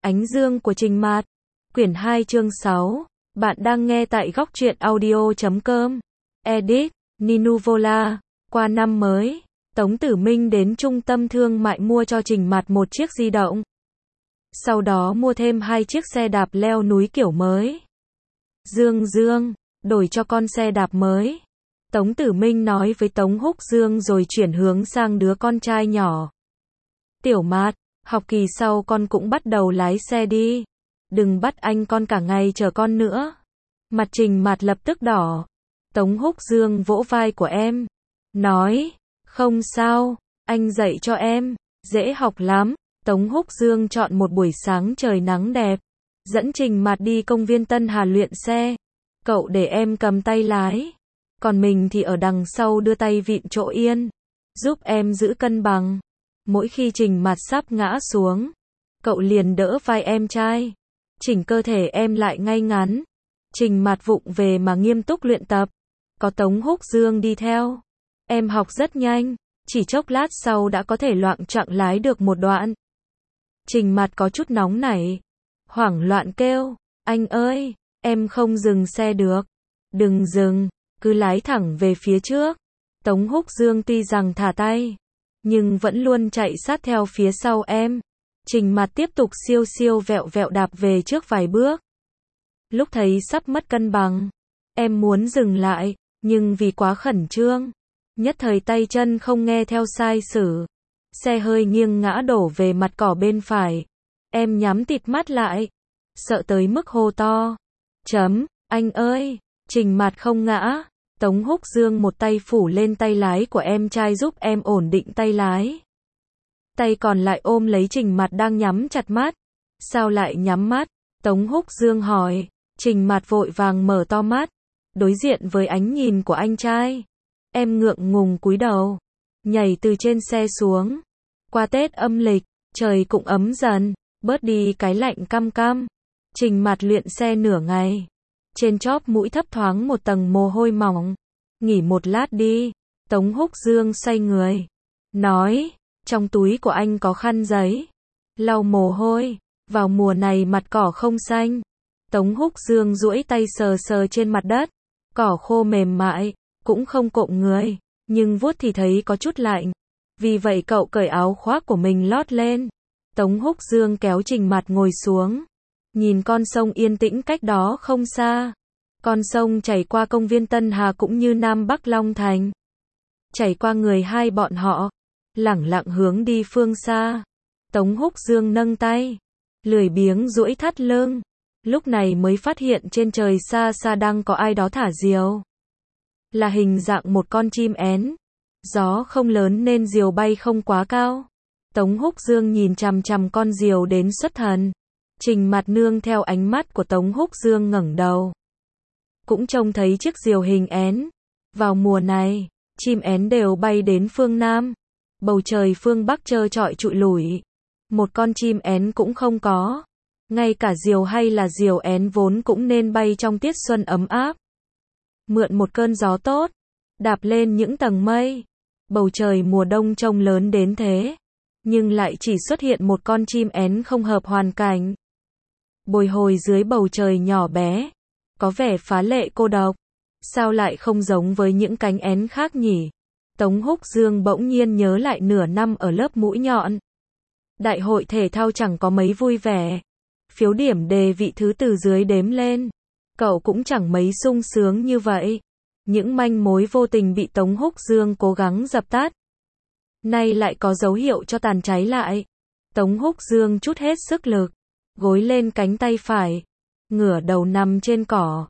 Ánh dương của Trình Mạt. Quyển 2 chương 6. Bạn đang nghe tại góc truyện audio.com. Edit, Ninuvola. Qua năm mới, Tống Tử Minh đến trung tâm thương mại mua cho Trình Mạt một chiếc di động. Sau đó mua thêm 2 chiếc xe đạp leo núi kiểu mới. Dương, đổi cho con xe đạp mới. Tống Tử Minh nói với Tống Húc Dương rồi chuyển hướng sang đứa con trai nhỏ. Tiểu Mạt, học kỳ sau con cũng bắt đầu lái xe đi. Đừng bắt anh con cả ngày chờ con nữa. Mặt Trình Mạt lập tức đỏ. Tống Húc Dương vỗ vai của em. Nói, không sao, anh dạy cho em, dễ học lắm. Tống Húc Dương chọn một buổi sáng trời nắng đẹp. Dẫn Trình Mạt đi công viên Tân Hà luyện xe. Cậu để em cầm tay lái. Còn mình thì ở đằng sau đưa tay vịn chỗ yên. Giúp em giữ cân bằng. Mỗi khi Trình Mạt sắp ngã xuống, cậu liền đỡ vai em trai. Chỉnh cơ thể em lại ngay ngắn. Trình Mạt vụng về mà nghiêm túc luyện tập. Có Tống Húc Dương đi theo. Em học rất nhanh. Chỉ chốc lát sau đã có thể loạng choạng lái được một đoạn. Trình Mạt có chút nóng nảy. Hoảng loạn kêu. Anh ơi, em không dừng xe được. Đừng dừng, cứ lái thẳng về phía trước. Tống Húc Dương tuy rằng thả tay, nhưng vẫn luôn chạy sát theo phía sau em. Trình Mạt tiếp tục siêu vẹo vẹo đạp về trước vài bước. Lúc thấy sắp mất cân bằng, em muốn dừng lại, nhưng vì quá khẩn trương, nhất thời tay chân không nghe theo sai sử. Xe hơi nghiêng ngã đổ về mặt cỏ bên phải. Em nhắm tịt mắt lại, sợ tới mức hô to. Anh ơi, Trình Mạt không ngã. Tống Húc Dương một tay phủ lên tay lái của em trai giúp em ổn định tay lái. Tay còn lại ôm lấy Trình Mạt đang nhắm chặt mắt. Sao lại nhắm mắt? Tống Húc Dương hỏi. Trình Mạt vội vàng mở to mắt, đối diện với ánh nhìn của anh trai. Em ngượng ngùng cúi đầu, nhảy từ trên xe xuống. Qua Tết âm lịch, trời cũng ấm dần, bớt đi cái lạnh căm căm. Trình Mạt luyện xe nửa ngày. Trên chóp mũi thấp thoáng một tầng mồ hôi mỏng. Nghỉ một lát đi. Tống Húc Dương xoay người. Nói, trong túi của anh có khăn giấy. Lau mồ hôi. Vào mùa này mặt cỏ không xanh. Tống Húc Dương duỗi tay sờ trên mặt đất. Cỏ khô mềm mại, cũng không cộm người. Nhưng vuốt thì thấy có chút lạnh. Vì vậy cậu cởi áo khoác của mình lót lên. Tống Húc Dương kéo Trình Mạt ngồi xuống. Nhìn con sông yên tĩnh cách đó không xa. Con sông chảy qua công viên Tân Hà cũng như Nam Bắc Long Thành. Chảy qua người hai bọn họ. Lẳng lặng hướng đi phương xa. Tống Húc Dương nâng tay. Lười biếng duỗi thắt lưng. Lúc này mới phát hiện trên trời xa xa đang có ai đó thả diều. Là hình dạng một con chim én. Gió không lớn nên diều bay không quá cao. Tống Húc Dương nhìn chằm chằm con diều đến xuất thần. Trình Mạt nương theo ánh mắt của Tống Húc Dương ngẩng đầu. Cũng trông thấy chiếc diều hình én. Vào mùa này, chim én đều bay đến phương Nam. Bầu trời phương Bắc trơ trọi trụi lủi. Một con chim én cũng không có. Ngay cả diều hay là diều én vốn cũng nên bay trong tiết xuân ấm áp. Mượn một cơn gió tốt, đạp lên những tầng mây. Bầu trời mùa đông trông lớn đến thế, nhưng lại chỉ xuất hiện một con chim én không hợp hoàn cảnh. Bồi hồi dưới bầu trời nhỏ bé, có vẻ phá lệ cô độc. Sao lại không giống với những cánh én khác nhỉ? Tống Húc Dương bỗng nhiên nhớ lại nửa năm ở lớp mũi nhọn. Đại hội thể thao chẳng có mấy vui vẻ. Phiếu điểm đề vị thứ từ dưới đếm lên. Cậu cũng chẳng mấy sung sướng như vậy. Những manh mối vô tình bị Tống Húc Dương cố gắng dập tắt. Nay lại có dấu hiệu cho tàn cháy lại. Tống Húc Dương trút hết sức lực. Gối lên cánh tay phải. Ngửa đầu nằm trên cỏ.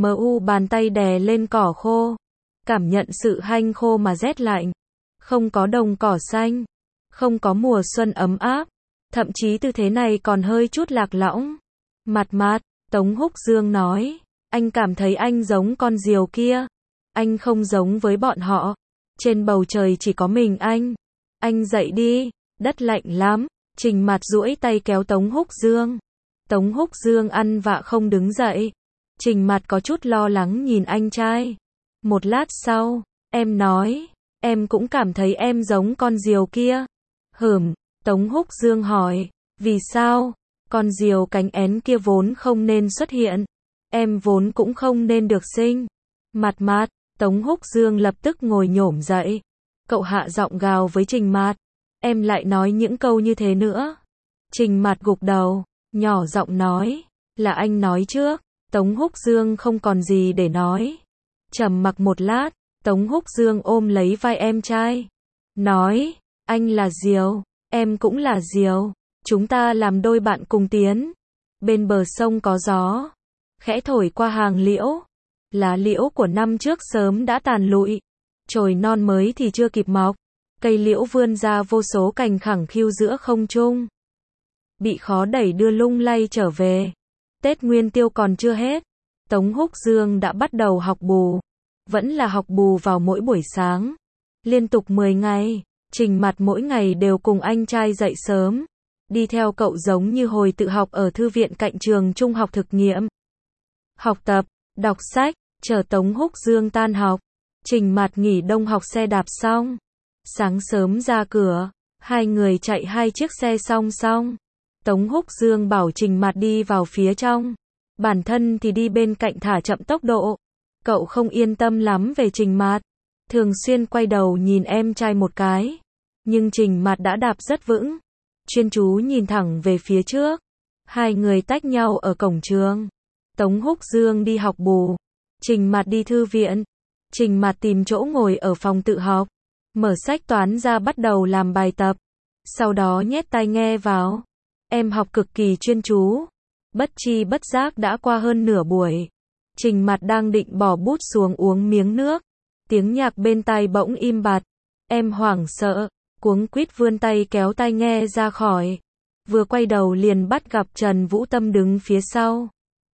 Bàn tay đè lên cỏ khô. Cảm nhận sự hanh khô mà rét lạnh. Không có đồng cỏ xanh. Không có mùa xuân ấm áp. Thậm chí tư thế này còn hơi chút lạc lõng. Mạt, Tống Húc Dương nói. Anh cảm thấy anh giống con diều kia. Anh không giống với bọn họ. Trên bầu trời chỉ có mình anh. Anh dậy đi, đất lạnh lắm. Trình Mạt duỗi tay kéo Tống Húc Dương. Tống Húc Dương ăn vạ không đứng dậy. Trình Mạt có chút lo lắng nhìn anh trai. Một lát sau, em nói, em cũng cảm thấy em giống con diều kia. Tống Húc Dương hỏi, vì sao? Con diều cánh én kia vốn không nên xuất hiện. Em vốn cũng không nên được sinh. Mạt, Tống Húc Dương lập tức ngồi nhổm dậy. Cậu hạ giọng gào với Trình Mạt. Em lại nói những câu như thế nữa. Trình Mạt gục đầu, nhỏ giọng nói. Là anh nói trước. Tống Húc Dương không còn gì để nói. Trầm mặc một lát, Tống Húc Dương ôm lấy vai em trai. Nói, anh là diều, em cũng là diều. Chúng ta làm đôi bạn cùng tiến. Bên bờ sông có gió. Khẽ thổi qua hàng liễu. Lá liễu của năm trước sớm đã tàn lụi. Chồi non mới thì chưa kịp mọc. Cây liễu vươn ra vô số cành khẳng khiu giữa không trung. Bị khó đẩy đưa lung lay trở về. Tết Nguyên Tiêu còn chưa hết. Tống Húc Dương đã bắt đầu học bù. Vẫn là học bù vào mỗi buổi sáng. Liên tục 10 ngày. Trình Mạt mỗi ngày đều cùng anh trai dậy sớm. Đi theo cậu giống như hồi tự học ở thư viện cạnh trường trung học thực nghiệm. Học tập, đọc sách, chờ Tống Húc Dương tan học. Trình Mạt nghỉ đông học xe đạp xong. Sáng sớm ra cửa, hai người chạy hai chiếc xe song song. Tống Húc Dương bảo Trình Mạt đi vào phía trong. Bản thân thì đi bên cạnh thả chậm tốc độ. Cậu không yên tâm lắm về Trình Mạt. Thường xuyên quay đầu nhìn em trai một cái. Nhưng Trình Mạt đã đạp rất vững. Chuyên chú nhìn thẳng về phía trước. Hai người tách nhau ở cổng trường. Tống Húc Dương đi học bù. Trình Mạt đi thư viện. Trình Mạt tìm chỗ ngồi ở phòng tự học. Mở sách toán ra bắt đầu làm bài tập. Sau đó nhét tai nghe vào. Em học cực kỳ chuyên chú. Bất chi bất giác đã qua hơn nửa buổi. Trình Mạt đang định bỏ bút xuống uống miếng nước. Tiếng nhạc bên tai bỗng im bặt. Em hoảng sợ, cuống quýt vươn tay kéo tai nghe ra khỏi. Vừa quay đầu liền bắt gặp Trần Vũ Tâm đứng phía sau.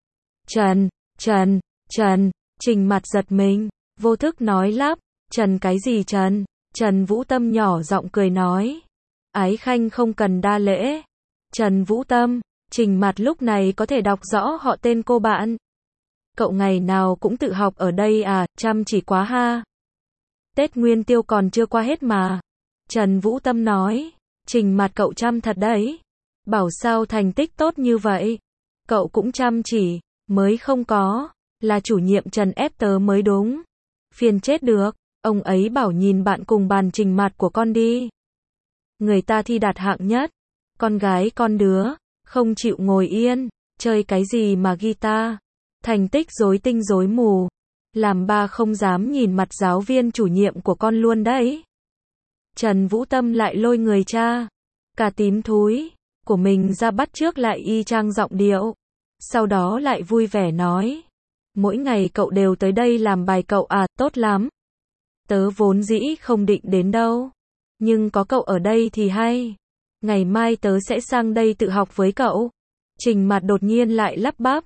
Trần, Trình Mạt giật mình, vô thức nói lắp. Trần cái gì Trần? Trần Vũ Tâm nhỏ giọng cười nói. Ái khanh không cần đa lễ. Trần Vũ Tâm, Trình Mạt lúc này có thể đọc rõ họ tên cô bạn. Cậu ngày nào cũng tự học ở đây à, chăm chỉ quá ha. Tết Nguyên Tiêu còn chưa qua hết mà. Trần Vũ Tâm nói. Trình Mạt cậu chăm thật đấy. Bảo sao thành tích tốt như vậy. Cậu cũng chăm chỉ, mới không có. Là chủ nhiệm Trần ép tớ mới đúng. Phiền chết được, ông ấy bảo nhìn bạn cùng bàn Trình Mạt của con đi. Người ta thi đạt hạng nhất. Con gái con đứa, không chịu ngồi yên, chơi cái gì mà guitar. Thành tích rối tinh rối mù. Làm ba không dám nhìn mặt giáo viên chủ nhiệm của con luôn đấy. Trần Vũ Tâm lại lôi người cha, cả tím thúi, của mình ra bắt chước lại y chang giọng điệu. Sau đó lại vui vẻ nói. Mỗi ngày cậu đều tới đây làm bài cậu à, tốt lắm. Tớ vốn dĩ không định đến đâu. Nhưng có cậu ở đây thì hay. Ngày mai tớ sẽ sang đây tự học với cậu. Trình Mạt đột nhiên lại lắp bắp.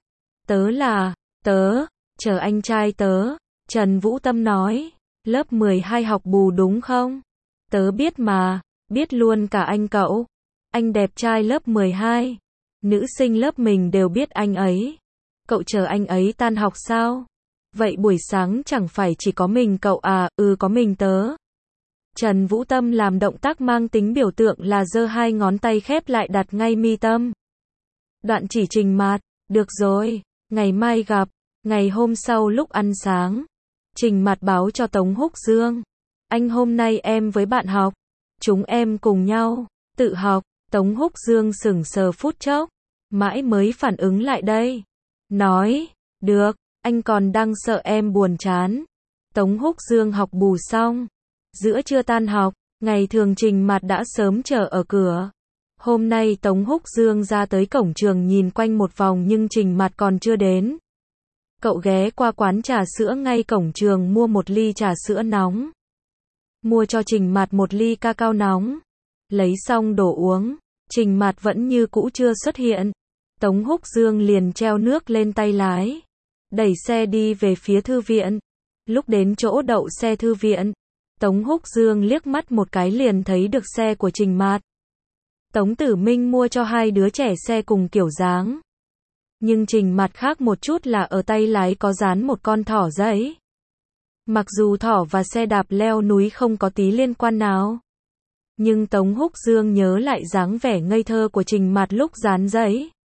Tớ, chờ anh trai tớ. Trần Vũ Tâm nói. Lớp 12 học bù đúng không? Tớ biết mà, biết luôn cả anh cậu. Anh đẹp trai lớp 12. Nữ sinh lớp mình đều biết anh ấy. Cậu chờ anh ấy tan học sao? Vậy buổi sáng chẳng phải chỉ có mình cậu à? Có mình tớ. Trần Vũ Tâm làm động tác mang tính biểu tượng là giơ hai ngón tay khép lại đặt ngay mi tâm. Đoạn chỉ Trình Mạt. Được rồi, ngày mai gặp. Ngày hôm sau lúc ăn sáng, Trình Mạt báo cho Tống Húc Dương. Anh hôm nay em với bạn học. Chúng em cùng nhau tự học. Tống Húc Dương sững sờ phút chốc, mãi mới phản ứng lại đây. Nói, được, anh còn đang sợ em buồn chán. Tống Húc Dương học bù xong. Giữa trưa tan học, ngày thường Trình Mạt đã sớm chờ ở cửa. Hôm nay Tống Húc Dương ra tới cổng trường nhìn quanh một vòng nhưng Trình Mạt còn chưa đến. Cậu ghé qua quán trà sữa ngay cổng trường mua một ly trà sữa nóng. Mua cho Trình Mạt một ly cacao nóng. Lấy xong đổ uống, Trình Mạt vẫn như cũ chưa xuất hiện. Tống Húc Dương liền treo nước lên tay lái. Đẩy xe đi về phía thư viện. Lúc đến chỗ đậu xe thư viện, Tống Húc Dương liếc mắt một cái liền thấy được xe của Trình Mạt. Tống Tử Minh mua cho hai đứa trẻ xe cùng kiểu dáng. Nhưng Trình Mạt khác một chút là ở tay lái có dán một con thỏ giấy. Mặc dù thỏ và xe đạp leo núi không có tí liên quan nào. Nhưng Tống Húc Dương nhớ lại dáng vẻ ngây thơ của Trình Mạt lúc dán giấy.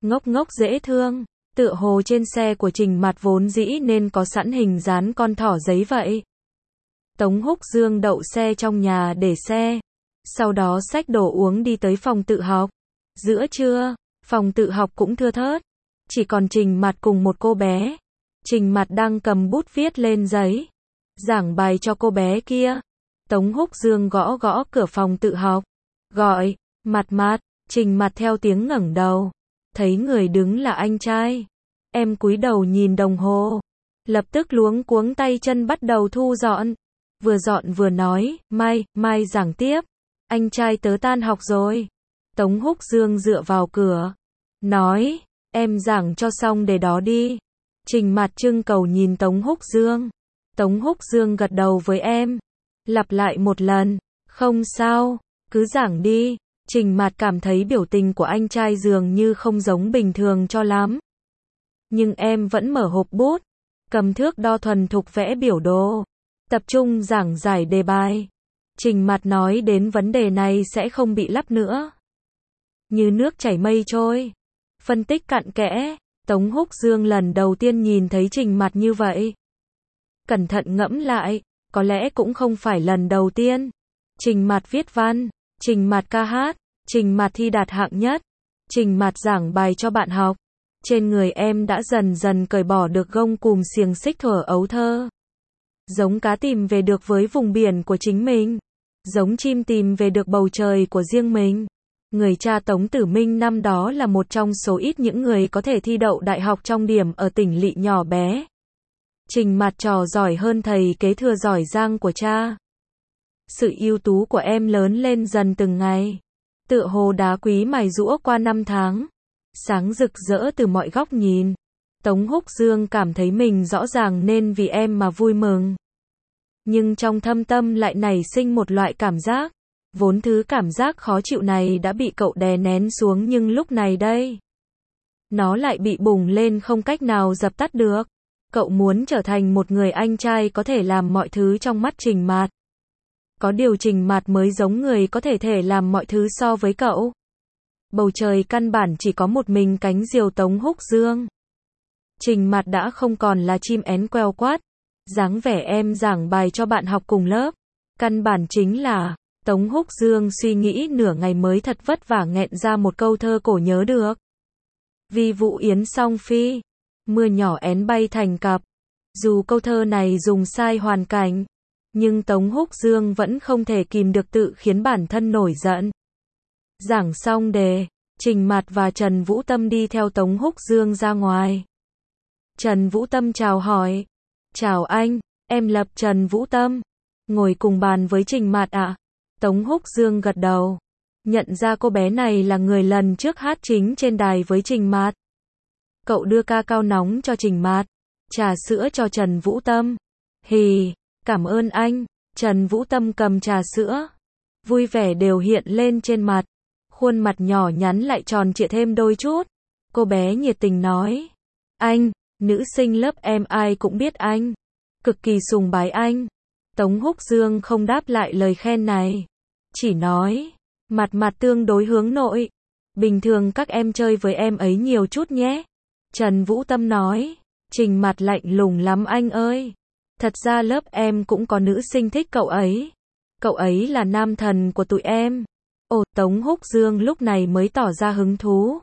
ngốc ngốc dễ thương, tựa hồ trên xe của Trình Mạt vốn dĩ nên có sẵn hình dán con thỏ giấy vậy. Tống Húc Dương đậu xe trong nhà để xe, sau đó xách đồ uống đi tới phòng tự học. Giữa trưa, phòng tự học cũng thưa thớt, chỉ còn Trình Mạt cùng một cô bé. Trình Mạt đang cầm bút viết lên giấy, giảng bài cho cô bé kia. Tống Húc Dương gõ gõ cửa phòng tự học, gọi, Mạt Mạt. Trình Mạt theo tiếng ngẩng đầu, thấy người đứng là anh trai. Em cúi đầu nhìn đồng hồ, lập tức luống cuống tay chân bắt đầu thu dọn. Vừa dọn vừa nói, mai giảng tiếp. Anh trai tớ tan học rồi. Tống Húc Dương dựa vào cửa, nói, em giảng cho xong để đó đi. Trình Mạt trưng cầu nhìn Tống Húc Dương. Tống Húc Dương gật đầu với em, lặp lại một lần, không sao, cứ giảng đi. Trình Mạt cảm thấy biểu tình của anh trai dường như không giống bình thường cho lắm. Nhưng em vẫn mở hộp bút, cầm thước đo thuần thục vẽ biểu đồ, tập trung giảng giải đề bài. Trình Mạt nói đến vấn đề này sẽ không bị lắp nữa. Như nước chảy mây trôi. Phân tích cặn kẽ, Tống Húc Dương lần đầu tiên nhìn thấy Trình Mạt như vậy. Cẩn thận ngẫm lại, có lẽ cũng không phải lần đầu tiên. Trình Mạt viết văn, Trình Mạt ca hát, Trình Mạt thi đạt hạng nhất, Trình Mạt giảng bài cho bạn học. Trên người em đã dần dần cởi bỏ được gông cùm xiềng xích thuở ấu thơ. Giống cá tìm về được với vùng biển của chính mình, giống chim tìm về được bầu trời của riêng mình. Người cha Tống Tử Minh năm đó là một trong số ít những người có thể thi đậu đại học trong điểm ở tỉnh lỵ nhỏ bé. Trình Mạt trò giỏi hơn thầy kế thừa giỏi giang của cha. Sự ưu tú của em lớn lên dần từng ngày, tựa hồ đá quý mài giũa qua năm tháng, sáng rực rỡ từ mọi góc nhìn. Tống Húc Dương cảm thấy mình rõ ràng nên vì em mà vui mừng. Nhưng trong thâm tâm lại nảy sinh một loại cảm giác. Vốn thứ cảm giác khó chịu này đã bị cậu đè nén xuống nhưng lúc này đây, nó lại bị bùng lên không cách nào dập tắt được. Cậu muốn trở thành một người anh trai có thể làm mọi thứ trong mắt Trình Mạt. Có điều Trình Mạt mới giống người có thể làm mọi thứ so với cậu. Bầu trời căn bản chỉ có một mình cánh diều Tống Húc Dương. Trình Mạt đã không còn là chim én queo quát. Dáng vẻ em giảng bài cho bạn học cùng lớp. Căn bản chính là, Tống Húc Dương suy nghĩ nửa ngày mới thật vất vả nghẹn ra một câu thơ cổ nhớ được. Vi vụ yến song phi, mưa nhỏ én bay thành cặp. Dù câu thơ này dùng sai hoàn cảnh, nhưng Tống Húc Dương vẫn không thể kìm được tự khiến bản thân nổi giận. Giảng xong đề, Trình Mạt và Trần Vũ Tâm đi theo Tống Húc Dương ra ngoài. Trần Vũ Tâm chào hỏi. Chào anh, em lập Trần Vũ Tâm. Ngồi cùng bàn với Trình Mạt ạ. Tống Húc Dương gật đầu. Nhận ra cô bé này là người lần trước hát chính trên đài với Trình Mạt. Cậu đưa ca cao nóng cho Trình Mạt, trà sữa cho Trần Vũ Tâm. Hì, cảm ơn anh. Trần Vũ Tâm cầm trà sữa, vui vẻ đều hiện lên trên mặt. Khuôn mặt nhỏ nhắn lại tròn trịa thêm đôi chút. Cô bé nhiệt tình nói. Anh, nữ sinh lớp em ai cũng biết anh. Cực kỳ sùng bái anh. Tống Húc Dương không đáp lại lời khen này. Chỉ nói, mặt tương đối hướng nội. Bình thường các em chơi với em ấy nhiều chút nhé. Trần Vũ Tâm nói. Trình Mạt lạnh lùng lắm anh ơi. Thật ra lớp em cũng có nữ sinh thích cậu ấy. Cậu ấy là nam thần của tụi em. Ồ, Tống Húc Dương lúc này mới tỏ ra hứng thú.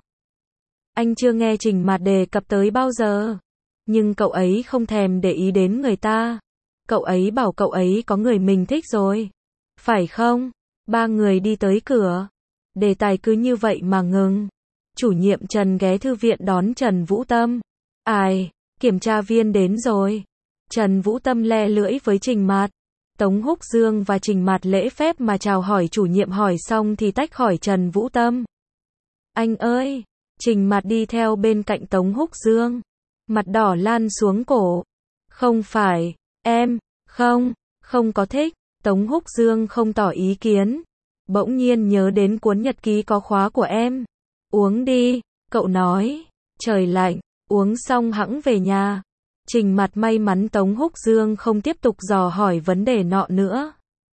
Anh chưa nghe Trình Mạt đề cập tới bao giờ. Nhưng cậu ấy không thèm để ý đến người ta. Cậu ấy bảo cậu ấy có người mình thích rồi. Phải không? Ba người đi tới cửa. Đề tài cứ như vậy mà ngừng. Chủ nhiệm Trần ghé thư viện đón Trần Vũ Tâm. Ai, kiểm tra viên đến rồi. Trần Vũ Tâm le lưỡi với Trình Mạt. Tống Húc Dương và Trình Mạt lễ phép mà chào hỏi chủ nhiệm hỏi xong thì tách khỏi Trần Vũ Tâm. Anh ơi! Trình Mạt đi theo bên cạnh Tống Húc Dương. Mặt đỏ lan xuống cổ. Không phải, em, không có thích. Tống Húc Dương không tỏ ý kiến. Bỗng nhiên nhớ đến cuốn nhật ký có khóa của em. Uống đi, cậu nói. Trời lạnh, uống xong hẵng về nhà. Trình Mạt may mắn Tống Húc Dương không tiếp tục dò hỏi vấn đề nọ nữa.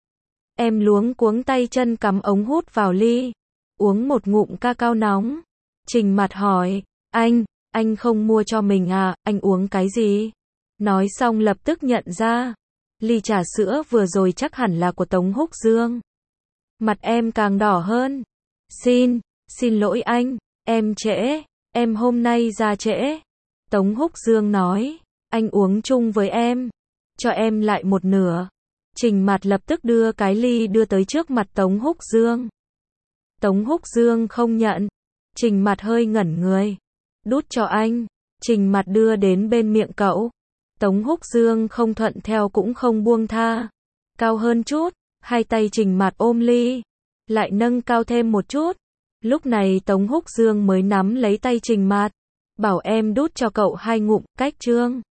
Em luống cuống tay chân cắm ống hút vào ly. Uống một ngụm ca cao nóng. Trình Mạt hỏi. Anh không mua cho mình à, anh uống cái gì? Nói xong lập tức nhận ra, ly trà sữa vừa rồi chắc hẳn là của Tống Húc Dương. Mặt em càng đỏ hơn. Xin lỗi anh, em trễ, em hôm nay ra trễ. Tống Húc Dương nói, anh uống chung với em, cho em lại một nửa. Trình Mạt lập tức đưa cái ly đưa tới trước mặt Tống Húc Dương. Tống Húc Dương không nhận. Trình Mạt hơi ngẩn người. Đút cho anh. Trình Mạt đưa đến bên miệng cậu. Tống Húc Dương không thuận theo cũng không buông tha. Cao hơn chút, hai tay Trình Mạt ôm ly, lại nâng cao thêm một chút. Lúc này Tống Húc Dương mới nắm lấy tay Trình Mạt, bảo em đút cho cậu 2 ngụm, cách trương.